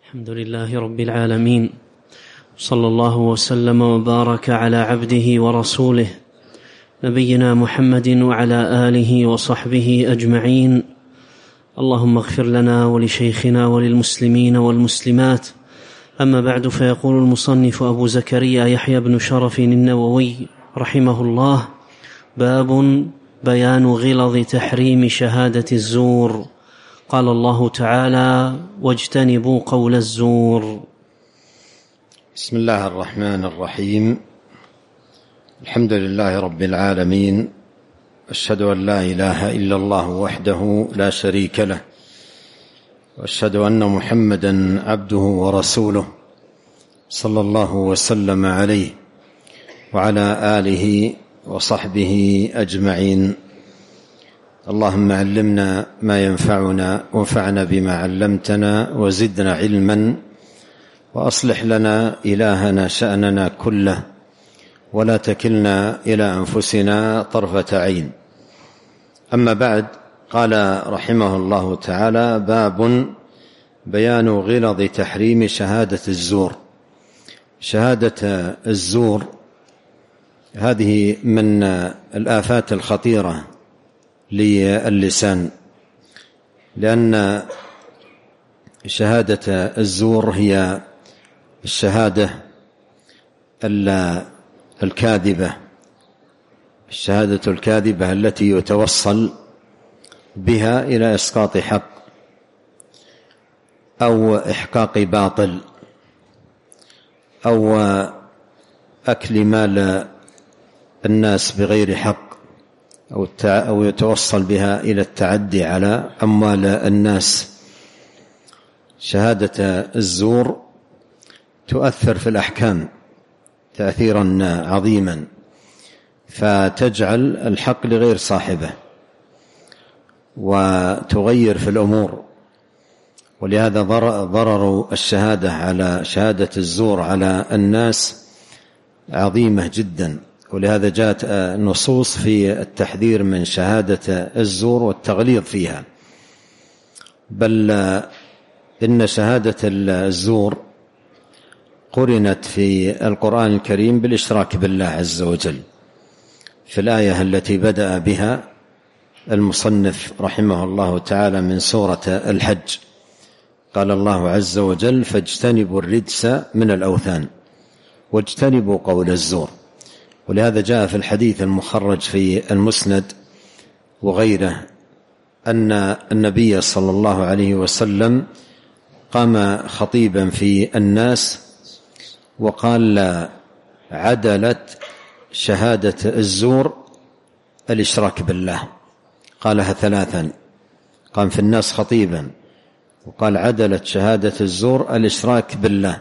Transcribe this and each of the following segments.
الحمد لله رب العالمين، صلى الله وسلم وبارك على عبده ورسوله نبينا محمد وعلى آله وصحبه أجمعين. اللهم اغفر لنا ولشيخنا وللمسلمين والمسلمات. أما بعد، فيقول المصنف أبو زكريا يحيى بن شرف النووي رحمه الله: باب بيان غلظ تحريم شهادة الزور. قال الله تعالى: واجتنبوا قول الزور. بسم الله الرحمن الرحيم. الحمد لله رب العالمين، أشهد أن لا إله إلا الله وحده لا شريك له، وأشهد أن محمدا عبده ورسوله، صلى الله وسلم عليه وعلى آله وصحبه أجمعين. اللهم علمنا ما ينفعنا وانفعنا بما علمتنا وزدنا علما، وأصلح لنا إلهنا شأننا كله، ولا تكلنا إلى أنفسنا طرفة عين. أما بعد، قال رحمه الله تعالى: باب بيان غلظ تحريم شهادة الزور. شهادة الزور هذه من الآفات الخطيرة للسان، لأن شهادة الزور هي الشهادة الكاذبة، الشهادة الكاذبة التي يتوصل بها إلى إسقاط حق أو إحقاق باطل أو أكل مال الناس بغير حق، أو يتوصل بها إلى التعدي على أموال الناس. شهادة الزور تؤثر في الأحكام تأثيرا عظيما، فتجعل الحق لغير صاحبه وتغير في الأمور. ولهذا ضرر الشهادة على شهادة الزور على الناس عظيمة جدا، ولهذا جاءت نصوص في التحذير من شهادة الزور والتغليظ فيها. بل إن شهادة الزور قرنت في القرآن الكريم بالإشراك بالله عز وجل، في الآية التي بدأ بها المصنف رحمه الله تعالى من سورة الحج. قال الله عز وجل: فاجتنبوا الرجس من الأوثان واجتنبوا قول الزور. ولهذا جاء في الحديث المخرج في المسند وغيره أن النبي صلى الله عليه وسلم قام خطيبا في الناس وقال: عدلت شهادة الزور الإشراك بالله. قالها ثلاثا، قام في الناس خطيبا وقال: عدلت شهادة الزور الإشراك بالله.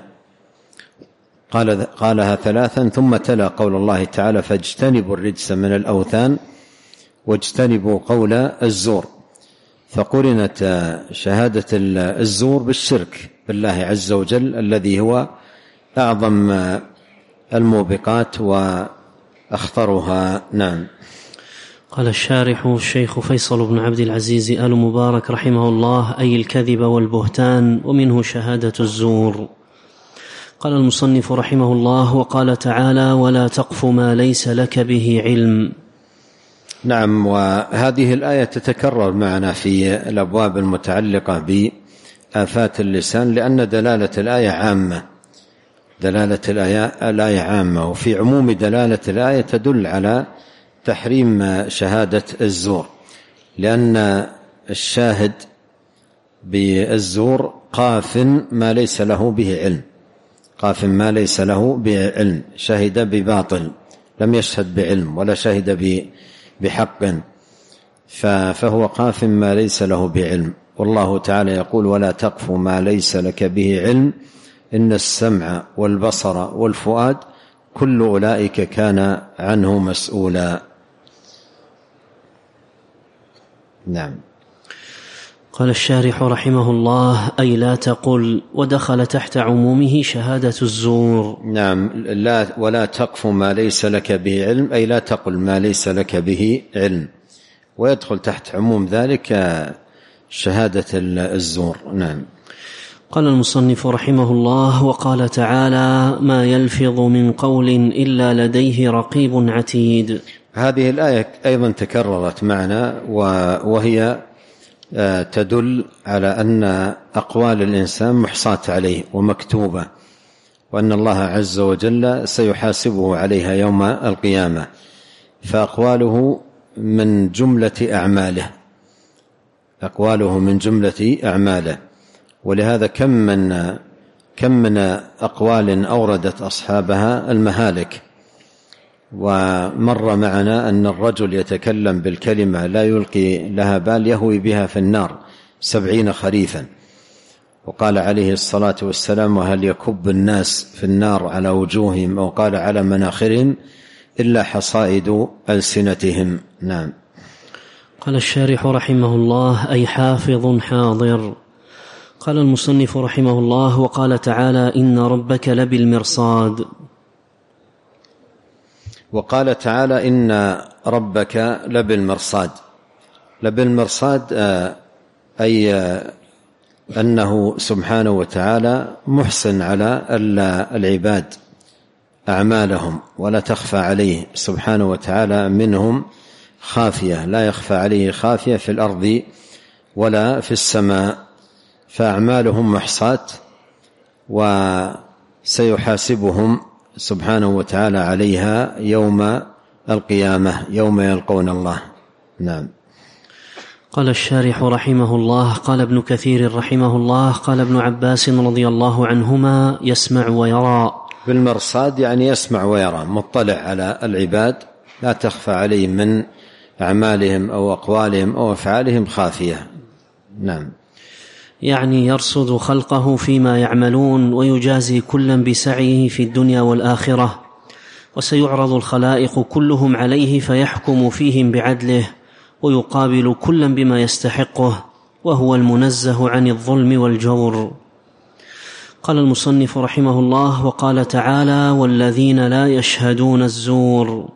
قالها ثلاثا، ثم تلا قول الله تعالى: فاجتنبوا الرجس من الأوثان واجتنبوا قول الزور. فقرنت شهادة الزور بالشرك بالله عز وجل، الذي هو أعظم الموبقات وأخطرها. نعم. قال الشارح الشيخ فيصل بن عبد العزيز آل مبارك رحمه الله: أي الكذب والبهتان، ومنه شهادة الزور. قال المصنف رحمه الله: وقال تعالى: ولا تقف ما ليس لك به علم. نعم. وهذه الآية تتكرر معنا في الأبواب المتعلقة بآفات اللسان، لأن دلالة الآية عامة، دلالة الآية عامة، وفي عموم دلالة الآية تدل على تحريم شهادة الزور، لأن الشاهد بالزور قاف ما ليس له به علم، قاف ما ليس له به علم، شهد بباطل، لم يشهد بعلم ولا شهد بحق، فهو قاف ما ليس له بعلم. والله تعالى يقول: ولا تقف ما ليس لك به علم إن السمع والبصر والفؤاد كل أولئك كان عنه مسؤولا. نعم. قال الشارح رحمه الله: أي لا تقل، ودخل تحت عمومه شهادة الزور. نعم. لا، ولا تقف ما ليس لك به علم، أي لا تقل ما ليس لك به علم، ويدخل تحت عموم ذلك شهادة الزور. نعم. قال المصنف رحمه الله: وقال تعالى: ما يلفظ من قول إلا لديه رقيب عتيد. هذه الآية أيضا تكررت معنا، وهي تدل على أن أقوال الإنسان محصاة عليه ومكتوبة، وأن الله عز وجل سيحاسبه عليها يوم القيامة، فأقواله من جملة أعماله، أقواله من جملة أعماله. ولهذا كم من أقوال أوردت أصحابها المهالك. ومر معنا أن الرجل يتكلم بالكلمة لا يلقي لها بال يهوي بها في النار 70 خريفا. وقال عليه الصلاة والسلام: وهل يكب الناس في النار على وجوههم، أو قال على مناخرهم، إلا حصائد ألسنتهم. نعم. قال الشارح رحمه الله: أي حافظ حاضر. قال المصنف رحمه الله: وقال تعالى: إن ربك لبالمرصاد. وقال تعالى: إن ربك لبالمرصاد. لبالمرصاد أي أنه سبحانه وتعالى محسن على العباد أعمالهم، ولا تخفى عليه سبحانه وتعالى منهم خافية، لا يخفى عليه خافية في الأرض ولا في السماء، فأعمالهم محصاة، وسيحاسبهم سبحانه وتعالى عليها يوم القيامة، يوم يلقون الله. نعم. قال الشارح رحمه الله: قال ابن كثير رحمه الله: قال ابن عباس رضي الله عنهما: يسمع ويرى. بالمرصاد يعني يسمع ويرى، مطلع على العباد، لا تخفى عليه من أعمالهم أو أقوالهم أو أفعالهم خافية. نعم. يعني يرصد خلقه فيما يعملون، ويجازي كلا بسعيه في الدنيا والآخرة، وسيعرض الخلائق كلهم عليه فيحكم فيهم بعدله، ويقابل كلا بما يستحقه، وهو المنزه عن الظلم والجور. قال المصنف رحمه الله: وقال تعالى: والذين لا يشهدون الزور.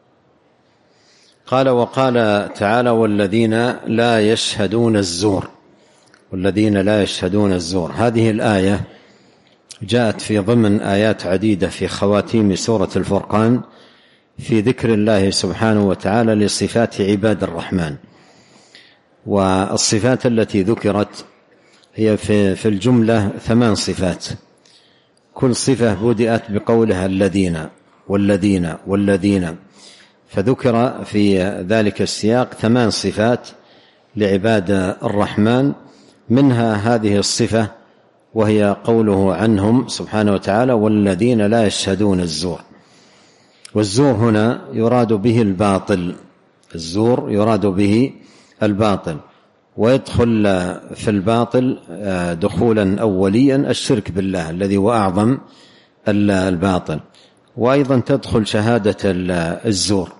قال: وقال تعالى: والذين لا يشهدون الزور. والذين لا يشهدون الزور، هذه الآية جاءت في ضمن آيات عديدة في خواتيم سورة الفرقان في ذكر الله سبحانه وتعالى لصفات عباد الرحمن. والصفات التي ذكرت هي في الجملة 8 صفات، كل صفة بدأت بقولها الذين والذين والذين، فذكر في ذلك السياق 8 صفات لعباد الرحمن، منها هذه الصفة وهي قوله عنهم سبحانه وتعالى: والذين لا يشهدون الزور. والزور هنا يراد به الباطل، الزور يراد به الباطل، ويدخل في الباطل دخولا أوليا الشرك بالله الذي هو أعظم الباطل، وأيضا تدخل شهادة الزور،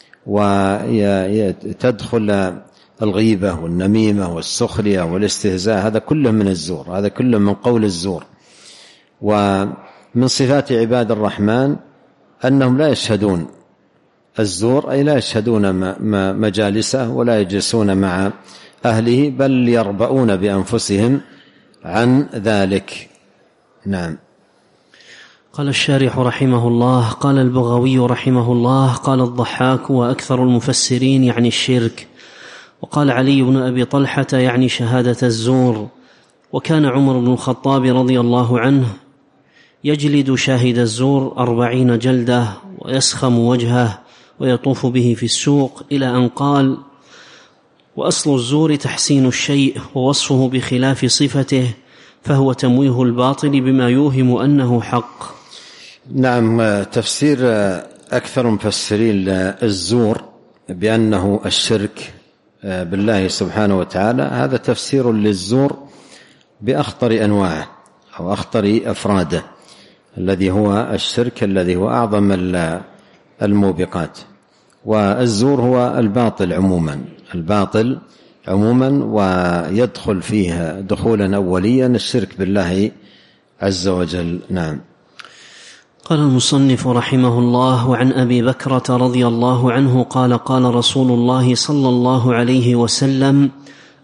وتدخل الغيبة والنميمة والسخرية والاستهزاء، هذا كله من الزور، هذا كله من قول الزور. ومن صفات عباد الرحمن أنهم لا يشهدون الزور، أي لا يشهدون مجالسه ولا يجلسون مع أهله، بل يربؤون بأنفسهم عن ذلك. نعم. قال الشارح رحمه الله: قال البغوي رحمه الله: قال الضحاك وأكثر المفسرين يعني الشرك. وقال علي بن أبي طلحة يعني شهادة الزور. وكان عمر بن الخطاب رضي الله عنه يجلد شاهد الزور 40 جلدة، ويسخم وجهه ويطوف به في السوق، إلى أن قال: وأصل الزور تحسين الشيء ووصفه بخلاف صفته، فهو تمويه الباطل بما يوهم أنه حق. نعم. تفسير أكثر مفسرين الزور بأنه الشرك بالله سبحانه وتعالى، هذا تفسير للزور بأخطر أنواعه أو أخطر أفراده، الذي هو الشرك الذي هو أعظم الموبقات. والزور هو الباطل عموما، الباطل عموما، ويدخل فيه دخولا أوليا الشرك بالله عز وجل. نعم. قال المصنف رحمه الله: وعن أبي بكرة رضي الله عنه قال: قال رسول الله صلى الله عليه وسلم: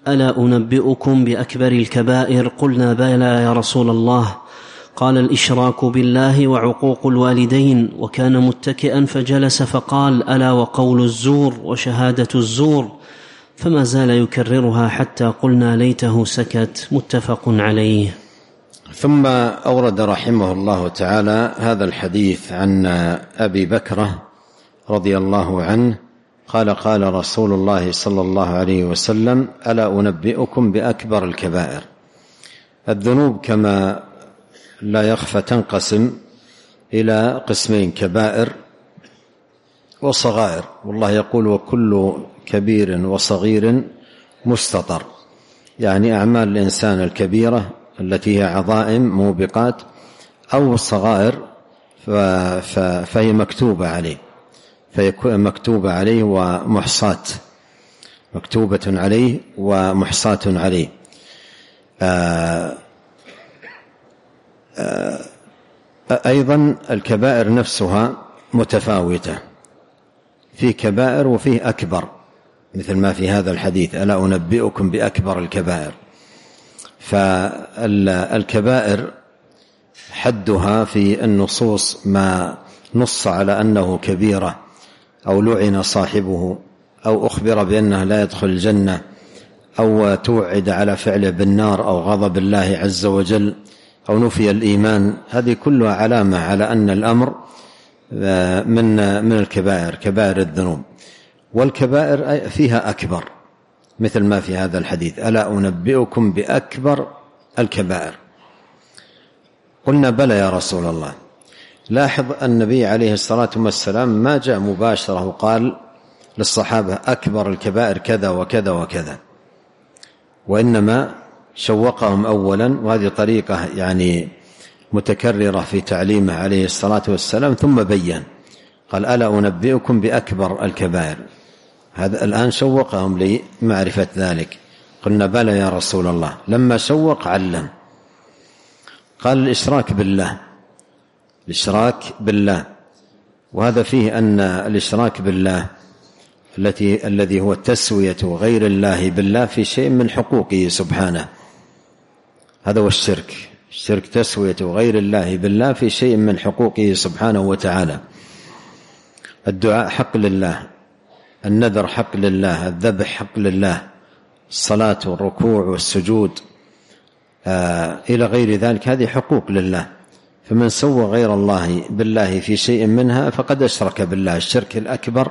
ألا أنبئكم بأكبر الكبائر؟ قلنا بلى يا رسول الله. قال: الإشراك بالله وعقوق الوالدين. وكان متكئا فجلس فقال: ألا وقول الزور وشهادة الزور. فما زال يكررها حتى قلنا ليته سكت. متفق عليه. ثم أورد رحمه الله تعالى هذا الحديث عن أبي بكرة رضي الله عنه قال: قال رسول الله صلى الله عليه وسلم: ألا أنبئكم بأكبر الكبائر. الذنوب كما لا يخفى تنقسم إلى قسمين: كبائر وصغائر. والله يقول: وكل كبير وصغير مستطر، يعني أعمال الإنسان الكبيرة التي هي عظائم موبقات، أو الصغائر فهي مكتوبة عليه، مكتوبة عليه ومحصاة، مكتوبة عليه ومحصاة عليه. أيضا الكبائر نفسها متفاوتة، في كبائر وفيه أكبر، مثل ما في هذا الحديث: ألا أنبئكم بأكبر الكبائر. فالكبائر حدها في النصوص ما نص على أنه كبيرة، أو لعن صاحبه، أو أخبر بأنه لا يدخل الجنة، أو توعد على فعله بالنار، أو غضب الله عز وجل، أو نفي الإيمان. هذه كلها علامة على أن الأمر من الكبائر، كبائر الذنوب. والكبائر فيها أكبر، مثل ما في هذا الحديث: ألا أنبئكم بأكبر الكبائر. قلنا: بلى يا رسول الله. لاحظ النبي عليه الصلاة والسلام ما جاء مباشرة وقال للصحابة: أكبر الكبائر كذا وكذا وكذا، وإنما شوقهم أولا، وهذه طريقة يعني متكررة في تعليمه عليه الصلاة والسلام، ثم بيّن قال: ألا أنبئكم بأكبر الكبائر. هذا الآن شوقهم لمعرفة ذلك. قلنا: بلى يا رسول الله. لما شوق علم، قال: الإشراك بالله. الإشراك بالله، وهذا فيه أن الإشراك بالله الذي هو تسوية غير الله بالله في شيء من حقوقه سبحانه، هذا هو الشرك. الشرك تسوية غير الله بالله في شيء من حقوقه سبحانه وتعالى. الدعاء حق لله، النذر حق لله، الذبح حق لله، الصلاة والركوع والسجود إلى غير ذلك، هذه حقوق لله. فمن سوى غير الله بالله في شيء منها فقد أشرك بالله الشرك الأكبر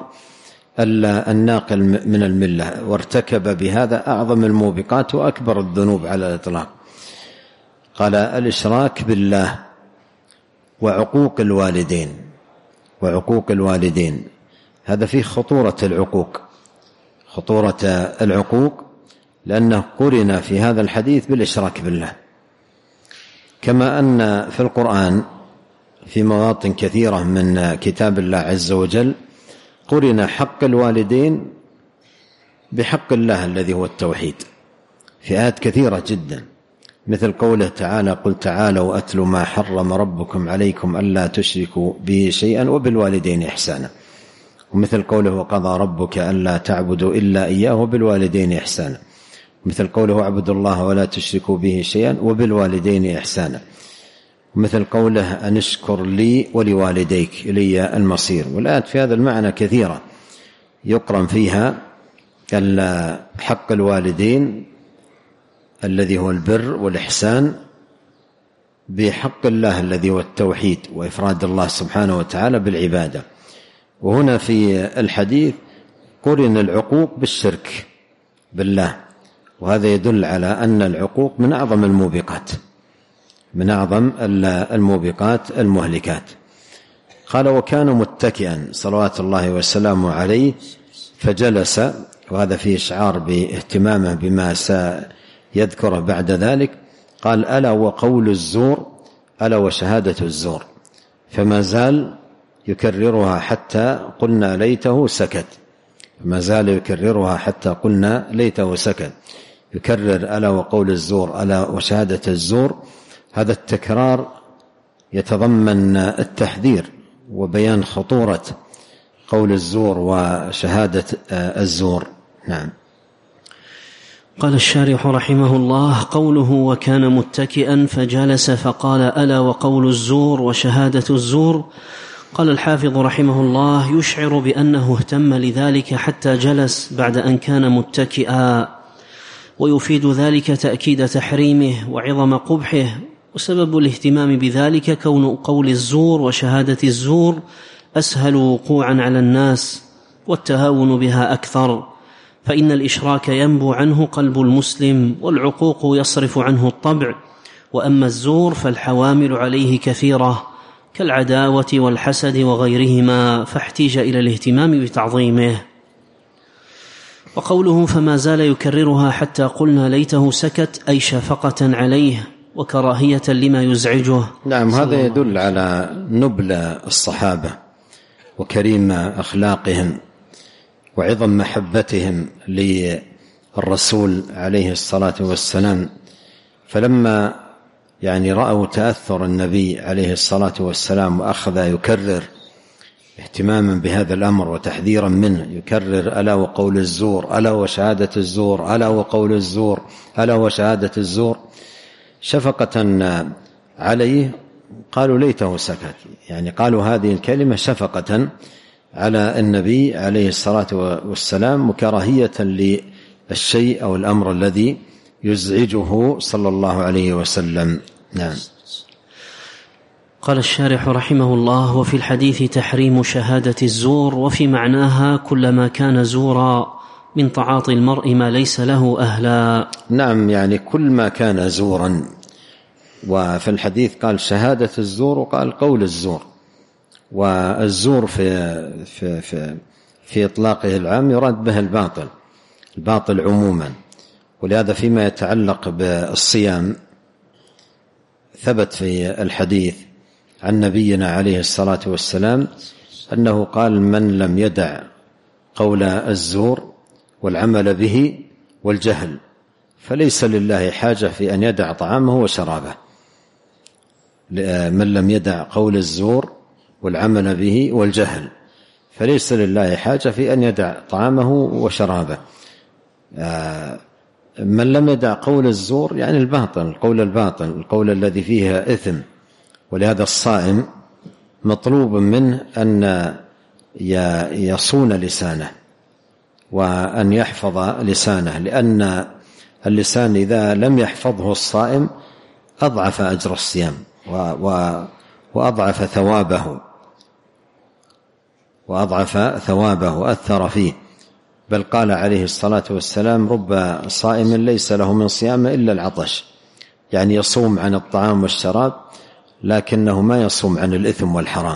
الناقل من الملة، وارتكب بهذا أعظم الموبقات وأكبر الذنوب على الإطلاق. قال: الإشراك بالله وعقوق الوالدين. وعقوق الوالدين هذا فيه خطورة العقوق، خطورة العقوق، لأنه قرن في هذا الحديث بالإشراك بالله، كما أن في القرآن في مواطن كثيرة من كتاب الله عز وجل قرن حق الوالدين بحق الله الذي هو التوحيد، في آيات كثيرة جدا، مثل قوله تعالى: قل تعالوا أتل ما حرم ربكم عليكم ألا تشركوا به شيئا وبالوالدين إحسانا. ومثل قوله: وقضى ربك ألا تعبدوا إلا إياه وبالوالدين إحسانا. مثل قوله: اعبدوا الله ولا تشركوا به شيئا وبالوالدين إحسانا. مثل قوله: أن اشكر لي ولوالديك إلي المصير. والآيات في هذا المعنى كثيرة يقرن فيها حق الوالدين الذي هو البر والإحسان بحق الله الذي هو التوحيد وإفراد الله سبحانه وتعالى بالعبادة. وهنا في الحديث قرن العقوق بالشرك بالله، وهذا يدل على أن العقوق من أعظم الموبقات، من أعظم الموبقات المهلكات. قال: وكان متكئا صلوات الله وسلامه عليه فجلس، وهذا فيه إشعار باهتمامه بما سيذكره بعد ذلك. قال: ألا وقول الزور، ألا وشهادة الزور. فما زال يكررها حتى قلنا ليته سكت، ما زال يكررها حتى قلنا ليته سكت. يكرر ألا وقول الزور، ألا وشهادة الزور. هذا التكرار يتضمن التحذير وبيان خطورة قول الزور وشهادة الزور. نعم. قال الشارح رحمه الله: قوله وكان متكئا فجلس فقال ألا وقول الزور وشهادة الزور. قال الحافظ رحمه الله: يشعر بأنه اهتم لذلك حتى جلس بعد أن كان متكئا، ويفيد ذلك تأكيد تحريمه وعظم قبحه. وسبب الاهتمام بذلك كون قول الزور وشهادة الزور أسهل وقوعا على الناس والتهاون بها أكثر، فإن الإشراك ينبو عنه قلب المسلم والعقوق يصرف عنه الطبع، وأما الزور فالحوامل عليه كثيرة كالعداوة والحسد وغيرهما، فاحتيج إلى الاهتمام بتعظيمه. وقوله فما زال يكررها حتى قلنا ليته سكت أي شفقة عليه وكراهية لما يزعجه. نعم، هذا يدل على نبل الصحابة وكريم أخلاقهم وعظم محبتهم للرسول عليه الصلاة والسلام. فلما رأوا تأثر النبي عليه الصلاة والسلام وأخذ يكرر اهتماما بهذا الأمر وتحذيرا منه، يكرر ألا وقول الزور، ألا وشهادة الزور، ألا وقول الزور، ألا وشهادة الزور، شفقة عليه قالوا ليته سكت، قالوا هذه الكلمة شفقة على النبي عليه الصلاة والسلام وكراهية للشيء أو الأمر الذي يزعجه صلى الله عليه وسلم. نعم. قال الشارح رحمه الله: وفي الحديث تحريم شهادة الزور، وفي معناها كلما كان زورا من تعاطي المرء ما ليس له أهلا. نعم، كل ما كان زورا. وفي الحديث قال شهادة الزور وقال قول الزور، والزور في إطلاقه العام يراد به الباطل عموما. ولهذا فيما يتعلق بالصيام ثبت في الحديث عن نبينا عليه الصلاة والسلام أنه قال: من لم يدع قول الزور والعمل به والجهل فليس لله حاجة في أن يدع طعامه وشرابه. من لم يدع قول الزور والعمل به والجهل فليس لله حاجة في أن يدع طعامه وشرابه. من لم يدع قول الزور القول الذي فيه إثم. ولهذا الصائم مطلوب منه أن يصون لسانه وأن يحفظ لسانه، لأن اللسان إذا لم يحفظه الصائم أضعف أجر الصيام وأضعف ثوابه وأثر فيه. بل قال عليه الصلاة والسلام: رب صائم ليس له من صيامه إلا العطش، يصوم عن الطعام والشراب لكنه ما يصوم عن الإثم والحرام.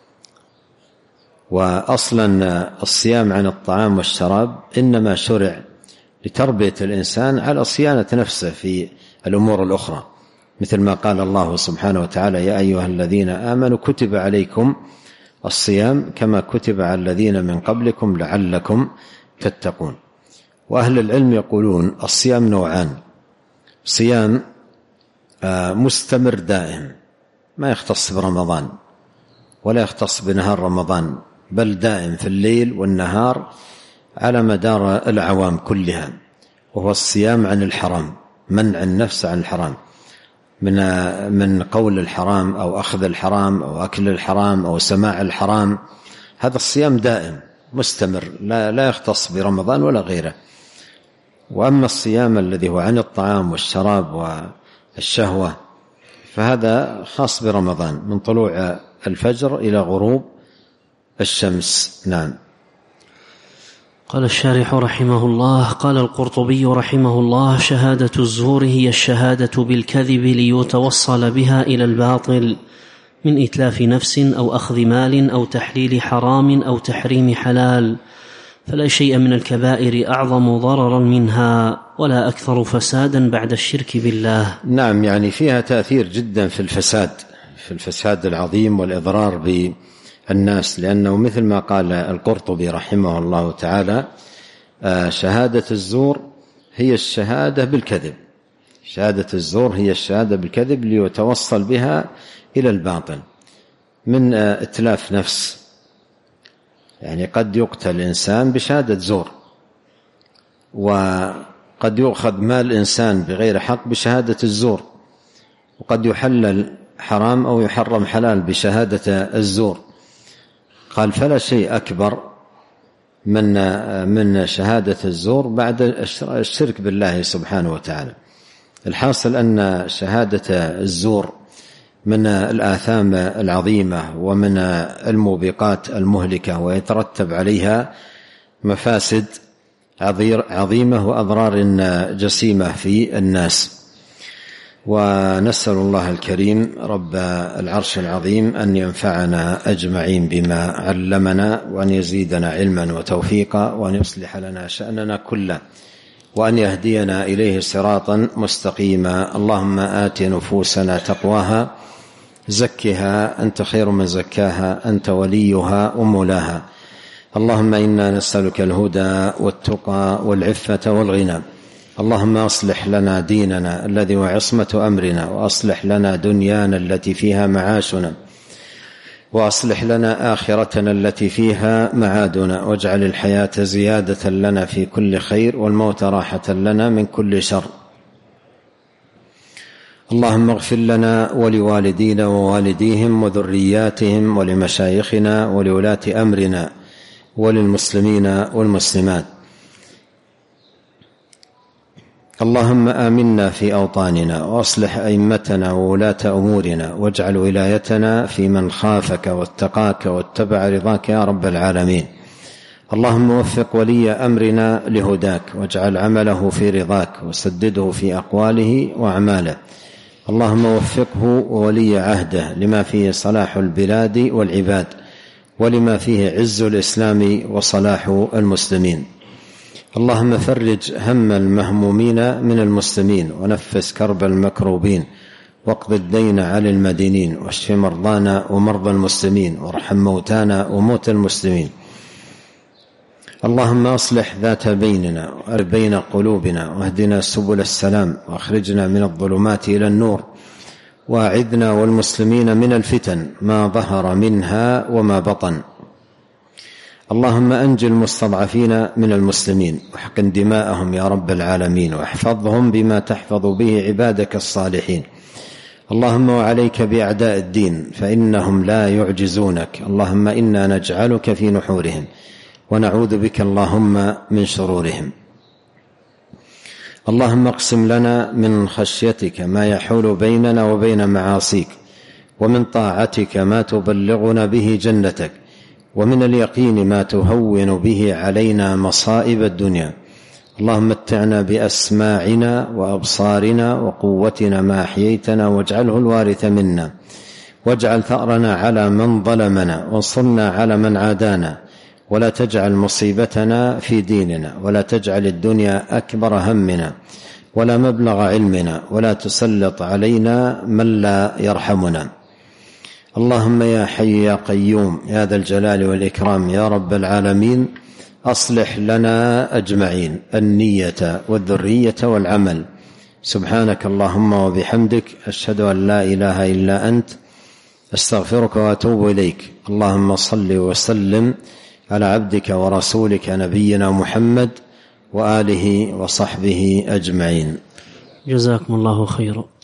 وأصلا الصيام عن الطعام والشراب إنما شرع لتربية الإنسان على صيانة نفسه في الأمور الأخرى، مثل ما قال الله سبحانه وتعالى: يا أيها الذين آمنوا كتب عليكم الصيام كما كتب على الذين من قبلكم لعلكم تتقون. وأهل العلم يقولون الصيام نوعان: صيام مستمر دائم ما يختص برمضان ولا يختص بنهار رمضان، بل دائم في الليل والنهار على مدار الأعوام كلها، وهو الصيام عن الحرام، منع النفس عن الحرام من قول الحرام أو أخذ الحرام أو أكل الحرام أو سماع الحرام. هذا الصيام دائم مستمر لا يختص برمضان ولا غيره. وأما الصيام الذي هو عن الطعام والشراب والشهوة فهذا خاص برمضان من طلوع الفجر إلى غروب الشمس. نعم. قال الشارح رحمه الله: قال القرطبي رحمه الله: شهادة الزور هي الشهادة بالكذب ليتوصل بها إلى الباطل من إتلاف نفس أو أخذ مال أو تحليل حرام أو تحريم حلال، فلا شيء من الكبائر أعظم ضررا منها ولا أكثر فسادا بعد الشرك بالله. نعم، فيها تأثير جدا في الفساد العظيم والإضرار بالناس، لأنه مثل ما قال القرطبي رحمه الله تعالى: شهادة الزور هي الشهادة بالكذب، شهادة الزور هي الشهادة بالكذب ليتوصل بها إلى الباطل من إتلاف نفس. قد يقتل الإنسان بشهادة زور، قد يؤخذ مال الإنسان بغير حق بشهادة الزور، وقد يحلل حرام أو يحرم حلال بشهادة الزور. قال فلا شيء أكبر من شهادة الزور بعد الشرك بالله سبحانه وتعالى. الحاصل أن شهادة الزور من الآثام العظيمة ومن الموبقات المهلكة، ويترتب عليها مفاسد عظيمة وأضرار جسيمة في الناس. ونسأل الله الكريم رب العرش العظيم أن ينفعنا أجمعين بما علمنا، وأن يزيدنا علما وتوفيقا، وأن يصلح لنا شأننا كله، وأن يهدينا إليه صراطا مستقيما. اللهم آت نفوسنا تقواها، زكها أنت خير من زكاها، أنت وليها ومولاها. اللهم إنا نسألك الهدى والتقى والعفة والغنى. اللهم أصلح لنا ديننا الذي هو عصمة أمرنا، وأصلح لنا دنيانا التي فيها معاشنا، وأصلح لنا آخرتنا التي فيها معادنا، واجعل الحياة زيادة لنا في كل خير، والموت راحة لنا من كل شر. اللهم اغفر لنا ولوالدينا ووالديهم وذرياتهم ولمشايخنا ولولاة أمرنا وللمسلمين والمسلمات. اللهم آمنا في أوطاننا، وأصلح أئمتنا وولاة أمورنا، واجعل ولايتنا في من خافك واتقاك واتبع رضاك يا رب العالمين. اللهم وفق ولي أمرنا لهداك، واجعل عمله في رضاك، وسدده في أقواله وأعماله. اللهم وفقه وولي عهده لما فيه صلاح البلاد والعباد، ولما فيه عز الإسلام وصلاح المسلمين. اللهم فرج هم المهمومين من المسلمين، ونفس كرب المكروبين، واقض الدين عن المدينين، واشف مرضانا ومرضى المسلمين، وارحم موتانا وموتى المسلمين. اللهم أصلح ذات بيننا وأرب بين قلوبنا، واهدنا سبل السلام، واخرجنا من الظلمات إلى النور، واعذنا والمسلمين من الفتن ما ظهر منها وما بطن. اللهم أنج المستضعفين من المسلمين، واحقن دماءهم يا رب العالمين، واحفظهم بما تحفظ به عبادك الصالحين. اللهم وعليك بأعداء الدين فإنهم لا يعجزونك. اللهم إنا نجعلك في نحورهم، ونعوذ بك اللهم من شرورهم. اللهم اقسم لنا من خشيتك ما يحول بيننا وبين معاصيك، ومن طاعتك ما تبلغنا به جنتك، ومن اليقين ما تهون به علينا مصائب الدنيا. اللهم متعنا بأسماعنا وأبصارنا وقوتنا ما أحييتنا، واجعله الوارث منا، واجعل ثأرنا على من ظلمنا، وانصرنا على من عادانا، ولا تجعل مصيبتنا في ديننا، ولا تجعل الدنيا أكبر همنا ولا مبلغ علمنا، ولا تسلط علينا من لا يرحمنا. اللهم يا حي يا قيوم يا ذا الجلال والإكرام يا رب العالمين، أصلح لنا أجمعين النية والذرية والعمل. سبحانك اللهم وبحمدك، أشهد أن لا إله إلا أنت، أستغفرك وأتوب إليك. اللهم صل وسلم على عبدك ورسولك نبينا محمد وآله وصحبه أجمعين. جزاكم الله خيرا.